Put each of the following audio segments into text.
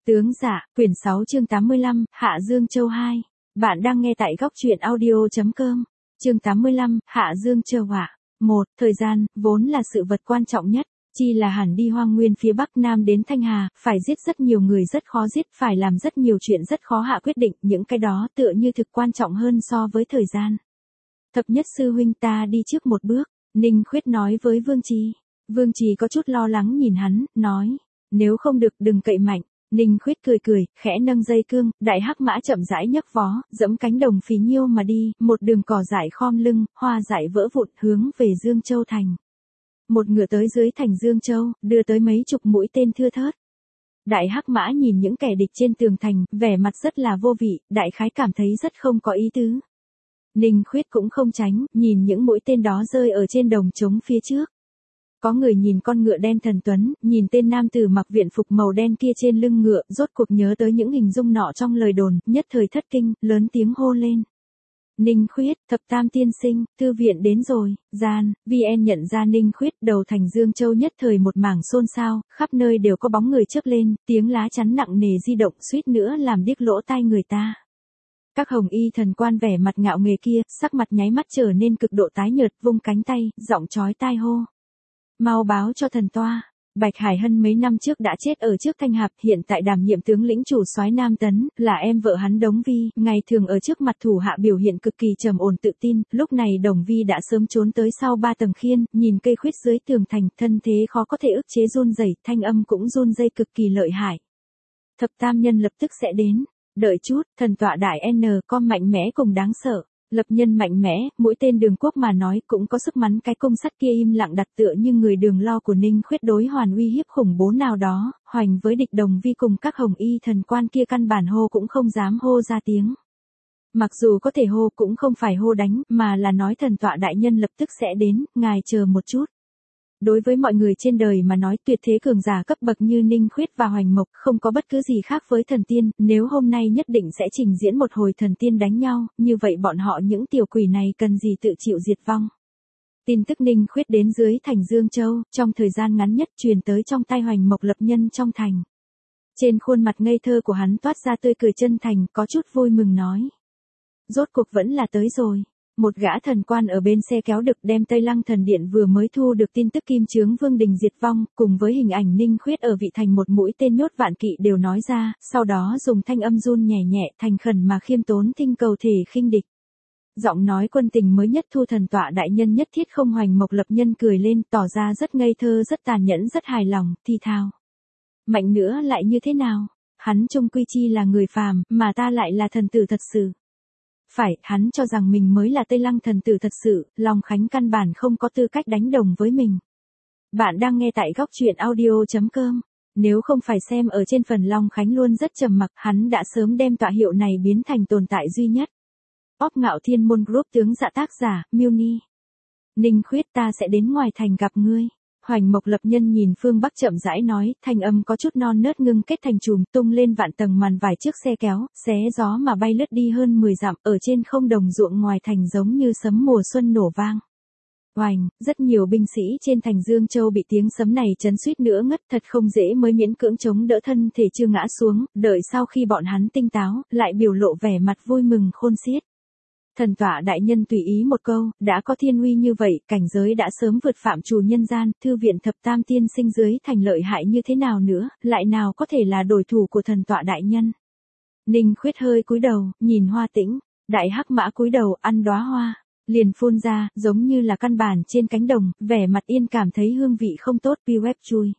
Tướng dạ, quyển 6 chương 85, Hạ Dương Châu 2. Bạn đang nghe tại góc truyện audio.com. Chương 85, Hạ Dương Châu ạ. 1. Thời gian, vốn là sự vật quan trọng nhất. Chi là hẳn đi hoang nguyên phía Bắc Nam đến Thanh Hà, phải giết rất nhiều người rất khó giết, phải làm rất nhiều chuyện rất khó hạ quyết định, những cái đó tựa như thực quan trọng hơn so với thời gian. Thập nhất sư huynh ta đi trước một bước, Ninh Khuyết nói với Vương Trì. Vương Trì có chút lo lắng nhìn hắn, nói, nếu không được đừng cậy mạnh. Ninh Khuyết cười cười, khẽ nâng dây cương, đại hắc mã chậm rãi nhấc vó, dẫm cánh đồng phì nhiêu mà đi, một đường cỏ dại khom lưng, hoa dại vỡ vụn hướng về Dương Châu thành. Một ngựa tới dưới thành Dương Châu, đưa tới mấy chục mũi tên thưa thớt. Đại hắc mã nhìn những kẻ địch trên tường thành, vẻ mặt rất là vô vị, đại khái cảm thấy rất không có ý tứ. Ninh Khuyết cũng không tránh, nhìn những mũi tên đó rơi ở trên đồng trống phía trước. Có người nhìn con ngựa đen thần tuấn, nhìn tên nam tử mặc viện phục màu đen kia trên lưng ngựa, rốt cuộc nhớ tới những hình dung nọ trong lời đồn, nhất thời thất kinh, lớn tiếng hô lên. Ninh Khuyết, thập tam tiên sinh, thư viện đến rồi, gian, VN nhận ra Ninh Khuyết, đầu thành Dương Châu nhất thời một mảng xôn xao, khắp nơi đều có bóng người chớp lên, tiếng lá chắn nặng nề di động suýt nữa làm điếc lỗ tai người ta. Các hồng y thần quan vẻ mặt ngạo nghề kia, sắc mặt nháy mắt trở nên cực độ tái nhợt, vung cánh tay, giọng chói tai hô. Mau báo cho thần toa, Bạch Hải Hân mấy năm trước đã chết ở trước Thanh Hạp, hiện tại đảm nhiệm tướng lĩnh chủ soái Nam Tấn, là em vợ hắn Đống Vi, ngày thường ở trước mặt thủ hạ biểu hiện cực kỳ trầm ổn tự tin, lúc này Đồng Vi đã sớm trốn tới sau 3 tầng khiên, nhìn cây khuyết dưới tường thành, thân thế khó có thể ức chế run rẩy, thanh âm cũng run rẩy cực kỳ lợi hại. Thập tam nhân lập tức sẽ đến, đợi chút, thần tọa đại N con mạnh mẽ cùng đáng sợ. Lập nhân mạnh mẽ, mũi tên Đường Quốc mà nói cũng có sức mắn, cái cung sắt kia im lặng đặt tựa như người Đường Lo của Ninh Khuyết đối hoàn uy hiếp khủng bố nào đó, hoành với địch Đồng Vi cùng các hồng y thần quan kia căn bản hô cũng không dám hô ra tiếng. Mặc dù có thể hô cũng không phải hô đánh, mà là nói thần tọa đại nhân lập tức sẽ đến, ngài chờ một chút. Đối với mọi người trên đời mà nói tuyệt thế cường giả cấp bậc như Ninh Khuyết và Hoành Mộc không có bất cứ gì khác với thần tiên, nếu hôm nay nhất định sẽ trình diễn một hồi thần tiên đánh nhau, như vậy bọn họ những tiểu quỷ này cần gì tự chịu diệt vong. Tin tức Ninh Khuyết đến dưới thành Dương Châu, trong thời gian ngắn nhất truyền tới trong tai Hoành Mộc lập nhân trong thành. Trên khuôn mặt ngây thơ của hắn toát ra tươi cười chân thành, có chút vui mừng nói. Rốt cuộc vẫn là tới rồi. Một gã thần quan ở bên xe kéo đực đem Tây Lăng thần điện vừa mới thu được tin tức Kim Chướng Vương Đình diệt vong, cùng với hình ảnh Ninh Khuyết ở vị thành một mũi tên nhốt vạn kỵ đều nói ra, sau đó dùng thanh âm run nhẹ nhẹ thành khẩn mà khiêm tốn thinh cầu thể khinh địch. Giọng nói quân tình mới nhất thu thần tọa đại nhân nhất thiết không. Hoành Mộc lập nhân cười lên, tỏ ra rất ngây thơ rất tàn nhẫn rất hài lòng, thi thào. Mạnh nữa lại như thế nào? Hắn trung quy chi là người phàm, mà ta lại là thần tử thật sự. Phải, hắn cho rằng mình mới là Tây Lăng thần tử thật sự, Long Khánh căn bản không có tư cách đánh đồng với mình. Bạn đang nghe tại góc truyện audio.com. Nếu không phải xem ở trên phần Long Khánh luôn rất trầm mặc, hắn đã sớm đem tọa hiệu này biến thành tồn tại duy nhất. Óc Ngạo Thiên Môn Group tướng dạ tác giả, Muni. Ninh Khuyết ta sẽ đến ngoài thành gặp ngươi. Hoành Mộc lập nhân nhìn phương Bắc chậm rãi nói, thanh âm có chút non nớt ngưng kết thành chùm tung lên vạn tầng màn vải trước xe kéo, xé gió mà bay lướt đi hơn 10 dặm, ở trên không đồng ruộng ngoài thành giống như sấm mùa xuân nổ vang. Oành, rất nhiều binh sĩ trên thành Dương Châu bị tiếng sấm này chấn suýt nữa ngất, thật không dễ mới miễn cưỡng chống đỡ thân thể chưa ngã xuống, đợi sau khi bọn hắn tinh táo, lại biểu lộ vẻ mặt vui mừng khôn xiết. Thần tọa đại nhân tùy ý một câu, đã có thiên uy như vậy, cảnh giới đã sớm vượt phạm trù nhân gian, thư viện thập tam tiên sinh dưới thành lợi hại như thế nào nữa, lại nào có thể là đối thủ của thần tọa đại nhân. Ninh Khuyết hơi cúi đầu, nhìn Hoa Tĩnh, đại hắc mã cúi đầu ăn đóa hoa, liền phun ra, giống như là căn bản trên cánh đồng, vẻ mặt yên cảm thấy hương vị không tốt, pi web chui.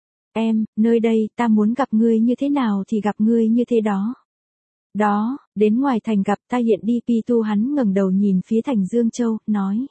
Em, nơi đây, ta muốn gặp ngươi như thế nào thì gặp ngươi như thế đó. Đó, đến ngoài thành gặp ta hiện đi. Pi Tu hắn ngẩng đầu nhìn phía thành Dương Châu, nói.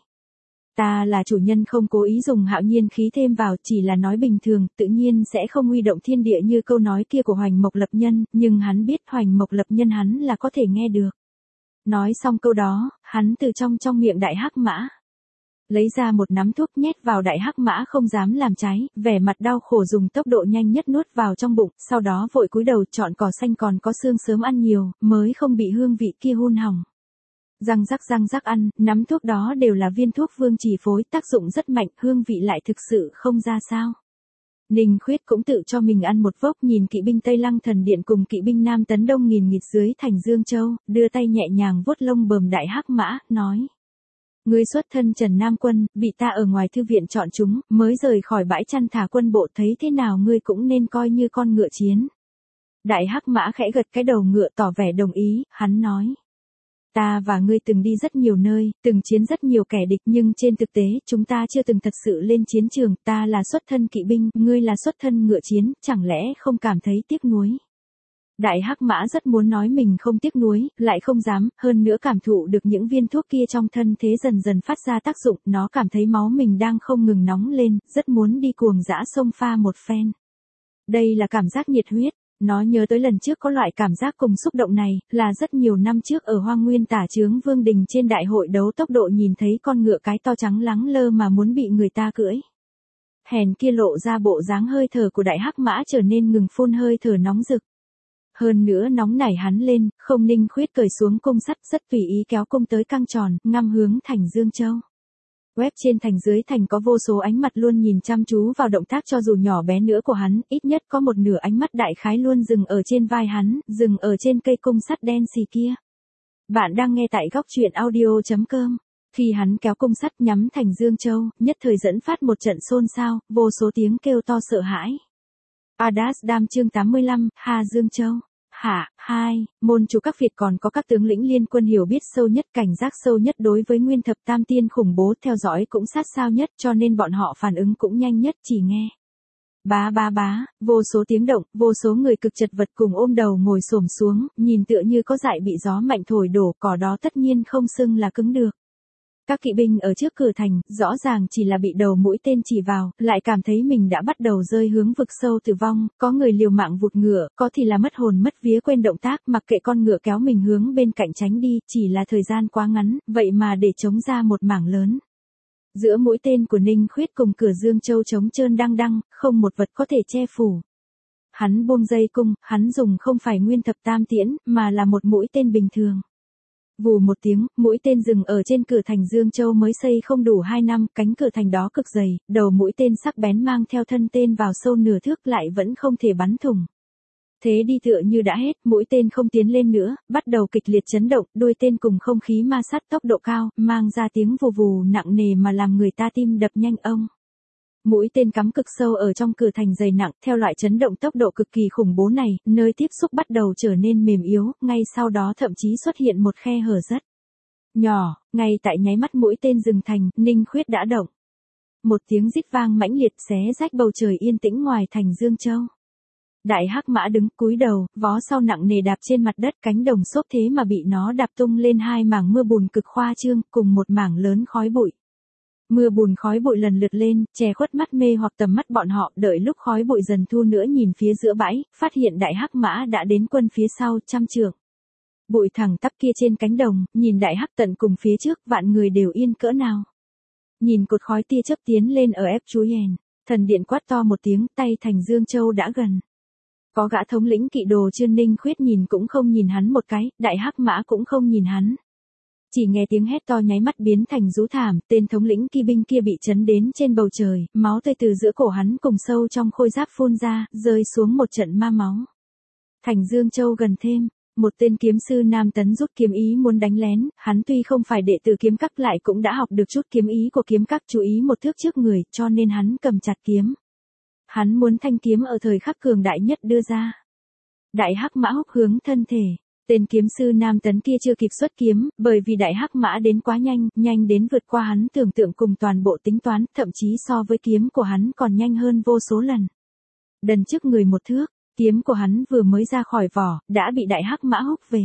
Ta là chủ nhân không cố ý dùng hạo nhiên khí thêm vào, chỉ là nói bình thường, tự nhiên sẽ không huy động thiên địa như câu nói kia của Hoành Mộc lập nhân, nhưng hắn biết Hoành Mộc lập nhân hắn là có thể nghe được. Nói xong câu đó, hắn từ trong miệng đại hắc mã lấy ra một nắm thuốc nhét vào đại hắc mã không dám làm trái, vẻ mặt đau khổ dùng tốc độ nhanh nhất nuốt vào trong bụng, sau đó vội cúi đầu chọn cỏ xanh còn có xương sớm ăn nhiều, mới không bị hương vị kia hun hỏng. Răng rắc ăn, nắm thuốc đó đều là viên thuốc Vương Trì phối, tác dụng rất mạnh, hương vị lại thực sự không ra sao. Ninh Khuyết cũng tự cho mình ăn một vốc, nhìn kỵ binh Tây Lăng Thần Điện cùng kỵ binh Nam Tấn Đông nghìn nghịt dưới thành Dương Châu, đưa tay nhẹ nhàng vuốt lông bờm đại hắc mã, nói. Ngươi xuất thân Trần Nam Quân, bị ta ở ngoài thư viện chọn chúng, mới rời khỏi bãi chăn thả quân bộ, thấy thế nào ngươi cũng nên coi như con ngựa chiến. Đại hắc mã khẽ gật cái đầu ngựa tỏ vẻ đồng ý, hắn nói. Ta và ngươi từng đi rất nhiều nơi, từng chiến rất nhiều kẻ địch, nhưng trên thực tế, chúng ta chưa từng thật sự lên chiến trường, ta là xuất thân kỵ binh, ngươi là xuất thân ngựa chiến, chẳng lẽ không cảm thấy tiếc nuối. Đại hắc mã rất muốn nói mình không tiếc nuối, lại không dám, hơn nữa cảm thụ được những viên thuốc kia trong thân thế dần dần phát ra tác dụng, nó cảm thấy máu mình đang không ngừng nóng lên, rất muốn đi cuồng dã xông pha một phen. Đây là cảm giác nhiệt huyết. Nó nhớ tới lần trước có loại cảm giác cùng xúc động này, là rất nhiều năm trước ở Hoang Nguyên Tả Trướng Vương Đình trên đại hội đấu tốc độ nhìn thấy con ngựa cái to trắng lắng lơ mà muốn bị người ta cưỡi. Hèn kia lộ ra bộ dáng hơi thở của đại hắc mã trở nên ngừng phun hơi thở nóng rực. Hơn nữa nóng nảy hắn lên, không. Ninh Khuyết cởi xuống cung sắt rất tùy ý kéo cung tới căng tròn, ngăm hướng thành Dương Châu. Web trên thành dưới thành có vô số ánh mặt luôn nhìn chăm chú vào động tác cho dù nhỏ bé nữa của hắn, ít nhất có một nửa ánh mắt đại khái luôn dừng ở trên vai hắn, dừng ở trên cây cung sắt đen xì kia. Bạn đang nghe tại góc truyện audio.com. Khi hắn kéo cung sắt nhắm thành Dương Châu, nhất thời dẫn phát một trận xôn xao, vô số tiếng kêu to sợ hãi. Adas Đam chương 85, Hà Dương Châu. Hạ, 2, môn chủ các Việt còn có các tướng lĩnh liên quân hiểu biết sâu nhất, cảnh giác sâu nhất đối với Nguyên Thập Tam Tiên khủng bố, theo dõi cũng sát sao nhất, cho nên bọn họ phản ứng cũng nhanh nhất, chỉ nghe. Bá bá bá, vô số tiếng động, vô số người cực chật vật cùng ôm đầu ngồi xổm xuống, nhìn tựa như có dại bị gió mạnh thổi đổ, cỏ đó tất nhiên không xưng là cứng được. Các kỵ binh ở trước cửa thành, rõ ràng chỉ là bị đầu mũi tên chỉ vào, lại cảm thấy mình đã bắt đầu rơi hướng vực sâu tử vong, có người liều mạng vụt ngựa, có thì là mất hồn mất vía quên động tác, mặc kệ con ngựa kéo mình hướng bên cạnh tránh đi, chỉ là thời gian quá ngắn, vậy mà để chống ra một mảng lớn. Giữa mũi tên của Ninh Khuyết cùng cửa Dương Châu trống trơn đăng đăng, không một vật có thể che phủ. Hắn buông dây cung, hắn dùng không phải Nguyên Thập Tam Tiễn, mà là một mũi tên bình thường. Vù một tiếng, mũi tên dừng ở trên cửa thành Dương Châu mới xây không đủ 2 năm, cánh cửa thành đó cực dày, đầu mũi tên sắc bén mang theo thân tên vào sâu nửa thước lại vẫn không thể bắn thủng. Thế đi tựa như đã hết, mũi tên không tiến lên nữa, bắt đầu kịch liệt chấn động, đuôi tên cùng không khí ma sát tốc độ cao, mang ra tiếng vù vù nặng nề mà làm người ta tim đập nhanh ông. Mũi tên cắm cực sâu ở trong cửa thành dày nặng, theo loại chấn động tốc độ cực kỳ khủng bố này, nơi tiếp xúc bắt đầu trở nên mềm yếu, ngay sau đó thậm chí xuất hiện một khe hở rất nhỏ, ngay tại nháy mắt mũi tên dừng thành, Ninh Khuyết đã động. Một tiếng rít vang mãnh liệt xé rách bầu trời yên tĩnh ngoài thành Dương Châu. Đại hắc mã đứng cúi đầu, vó sau nặng nề đạp trên mặt đất, cánh đồng xốp thế mà bị nó đạp tung lên 2 mảng mưa bùn cực khoa trương, cùng một mảng lớn khói bụi. Mưa bùn khói bụi lần lượt lên, che khuất mắt mê hoặc tầm mắt bọn họ, đợi lúc khói bụi dần thu nữa nhìn phía giữa bãi, phát hiện đại hắc mã đã đến quân phía sau 100 trượng. Bụi thẳng tắp kia trên cánh đồng, nhìn đại hắc tận cùng phía trước, vạn người đều yên cỡ nào. Nhìn cột khói tia chớp tiến lên ở ép chú Yen, thần điện quát to một tiếng, tay thành Dương Châu đã gần. Có gã thống lĩnh kỵ đồ Trương Ninh Khuyết nhìn cũng không nhìn hắn một cái, đại hắc mã cũng không nhìn hắn. Chỉ nghe tiếng hét to nháy mắt biến thành rú thảm, tên thống lĩnh kỵ binh kia bị chấn đến trên bầu trời, máu tươi từ giữa cổ hắn cùng sâu trong khôi giáp phun ra, rơi xuống một trận ma máu. Thành Dương Châu gần thêm, một tên kiếm sư Nam Tấn rút kiếm ý muốn đánh lén, hắn tuy không phải đệ tử kiếm các lại cũng đã học được chút kiếm ý của kiếm các, chú ý một thước trước người, cho nên hắn cầm chặt kiếm. Hắn muốn thanh kiếm ở thời khắc cường đại nhất đưa ra. Đại hắc mã húc hướng thân thể. Tên kiếm sư Nam Tấn kia chưa kịp xuất kiếm, bởi vì đại hắc mã đến quá nhanh, nhanh đến vượt qua hắn tưởng tượng cùng toàn bộ tính toán, thậm chí so với kiếm của hắn còn nhanh hơn vô số lần. Đần trước người một thước, kiếm của hắn vừa mới ra khỏi vỏ, đã bị đại hắc mã húc về.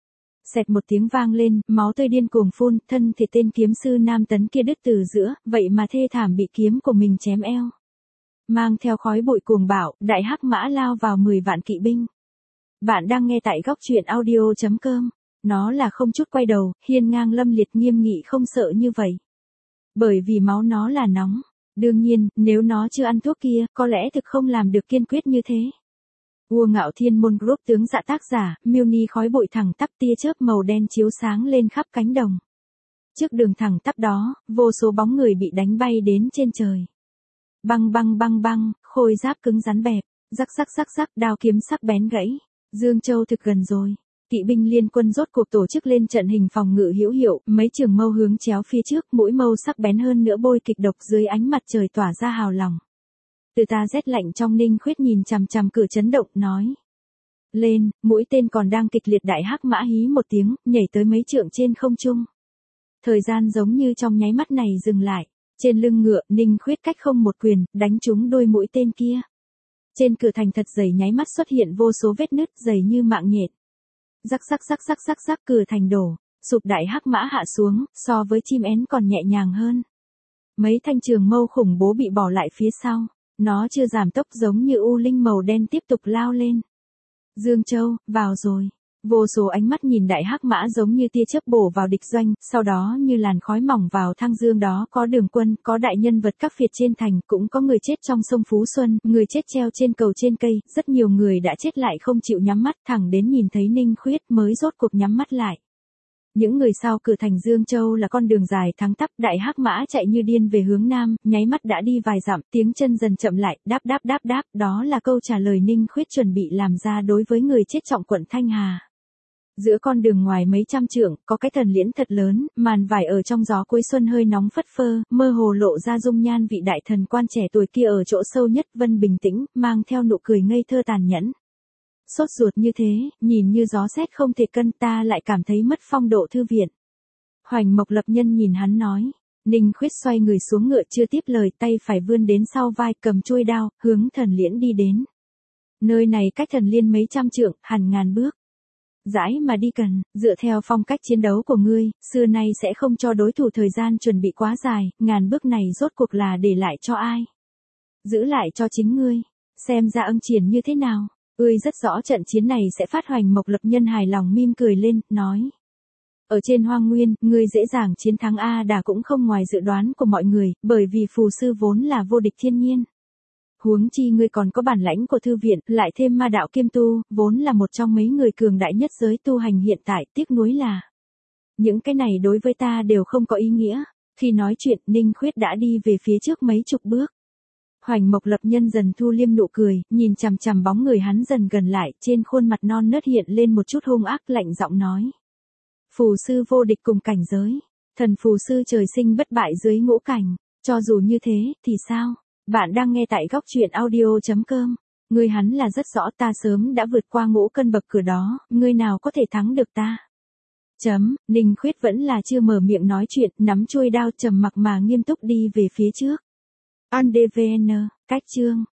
Xẹt một tiếng vang lên, máu tươi điên cuồng phun, thân thể tên kiếm sư Nam Tấn kia đứt từ giữa, vậy mà thê thảm bị kiếm của mình chém eo. Mang theo khói bụi cuồng bạo, đại hắc mã lao vào 10 vạn kỵ binh. Bạn đang nghe tại góc truyện audio.com. Nó là không chút quay đầu, hiên ngang lâm liệt nghiêm nghị không sợ như vậy. Bởi vì máu nó là nóng. Đương nhiên, nếu nó chưa ăn thuốc kia, có lẽ thực không làm được kiên quyết như thế. Vua Ngạo Thiên Môn Group tướng dạ tác giả, Muni khói bụi thẳng tắp tia chớp màu đen chiếu sáng lên khắp cánh đồng. Trước đường thẳng tắp đó, vô số bóng người bị đánh bay đến trên trời. Băng băng băng băng, khôi giáp cứng rắn bẹp, rắc rắc rắc rắc, đao kiếm sắc bén gãy. Dương Châu thực gần rồi. Kỵ binh liên quân rốt cuộc tổ chức lên trận hình phòng ngự hữu hiệu, mấy trường mâu hướng chéo phía trước, mũi mâu sắc bén hơn nữa bôi kịch độc dưới ánh mặt trời tỏa ra hào lòng. Từ ta rét lạnh trong Ninh Khuyết nhìn chằm chằm cửa chấn động, nói. Lên, mũi tên còn đang kịch liệt, đại hắc mã hí một tiếng, nhảy tới mấy trượng trên không trung. Thời gian giống như trong nháy mắt này dừng lại. Trên lưng ngựa, Ninh Khuyết cách không một quyền, đánh trúng đôi mũi tên kia. Trên cửa thành thật dày nháy mắt xuất hiện vô số vết nứt dày như mạng nhện. Rắc rắc rắc rắc rắc rắc, cửa thành đổ, sụp, đại hắc mã hạ xuống, so với chim én còn nhẹ nhàng hơn. Mấy thanh trường mâu khủng bố bị bỏ lại phía sau, nó chưa giảm tốc, giống như u linh màu đen tiếp tục lao lên. Dương Châu, vào rồi. Vô số ánh mắt nhìn đại hắc mã giống như tia chớp bổ vào địch doanh, sau đó như làn khói mỏng vào Thăng Dương. Đó có Đường Quân, có đại nhân vật các phiệt trên thành, cũng có người chết trong sông Phú Xuân, người chết treo trên cầu trên cây, rất nhiều người đã chết lại không chịu nhắm mắt, thẳng đến nhìn thấy Ninh Khuyết mới rốt cuộc nhắm mắt lại. Những người sau cửa thành Dương Châu là con đường dài thẳng tắp, đại hắc mã chạy như điên về hướng nam, nháy mắt đã đi vài dặm, tiếng chân dần chậm lại, đáp đáp đáp đáp, đó là câu trả lời Ninh Khuyết chuẩn bị làm ra đối với người chết trọng quận Thanh Hà. Giữa con đường ngoài mấy trăm trượng, có cái thần liễn thật lớn, màn vải ở trong gió cuối xuân hơi nóng phất phơ, mơ hồ lộ ra dung nhan vị đại thần quan trẻ tuổi kia ở chỗ sâu nhất, Vân bình tĩnh, mang theo nụ cười ngây thơ tàn nhẫn. Sốt ruột như thế, nhìn như gió xét không thể cân, ta lại cảm thấy mất phong độ thư viện. Hoành Mộc Lập Nhân nhìn hắn nói. Ninh Khuyết xoay người xuống ngựa chưa tiếp lời, tay phải vươn đến sau vai cầm chuôi đao, hướng thần liễn đi đến. Nơi này cách thần liên mấy trăm trượng, hẳn ngàn bước. Dãi mà đi cần, dựa theo phong cách chiến đấu của ngươi, xưa nay sẽ không cho đối thủ thời gian chuẩn bị quá dài, ngàn bước này rốt cuộc là để lại cho ai? Giữ lại cho chính ngươi. Xem ra Ưng Triển như thế nào? Ươi rất rõ trận chiến này sẽ phát. Hoành Mộc Lập Nhân hài lòng mỉm cười lên, nói. Ở trên Hoang Nguyên, ngươi dễ dàng chiến thắng A Đà cũng không ngoài dự đoán của mọi người, bởi vì phù sư vốn là vô địch thiên nhiên. Huống chi ngươi còn có bản lãnh của thư viện, lại thêm ma đạo kiêm tu, vốn là một trong mấy người cường đại nhất giới tu hành hiện tại, tiếc nuối là. Những cái này đối với ta đều không có ý nghĩa. Khi nói chuyện, Ninh Khuyết đã đi về phía trước mấy chục bước. Hoành Mộc Lập Nhân dần thu liêm nụ cười, nhìn chằm chằm bóng người hắn dần gần lại, trên khuôn mặt non nớt hiện lên một chút hung ác, lạnh giọng nói. Phù sư vô địch cùng cảnh giới. Thần phù sư trời sinh bất bại dưới ngũ cảnh. Cho dù như thế, thì sao? Bạn đang nghe tại góc truyện audio.com. Ngươi hắn là rất rõ, ta sớm đã vượt qua ngũ cân bậc cửa đó, ngươi nào có thể thắng được ta? Ninh Khuyết vẫn là chưa mở miệng nói chuyện, nắm chuôi đao trầm mặc mà nghiêm túc đi về phía trước. Andvn, cách chương.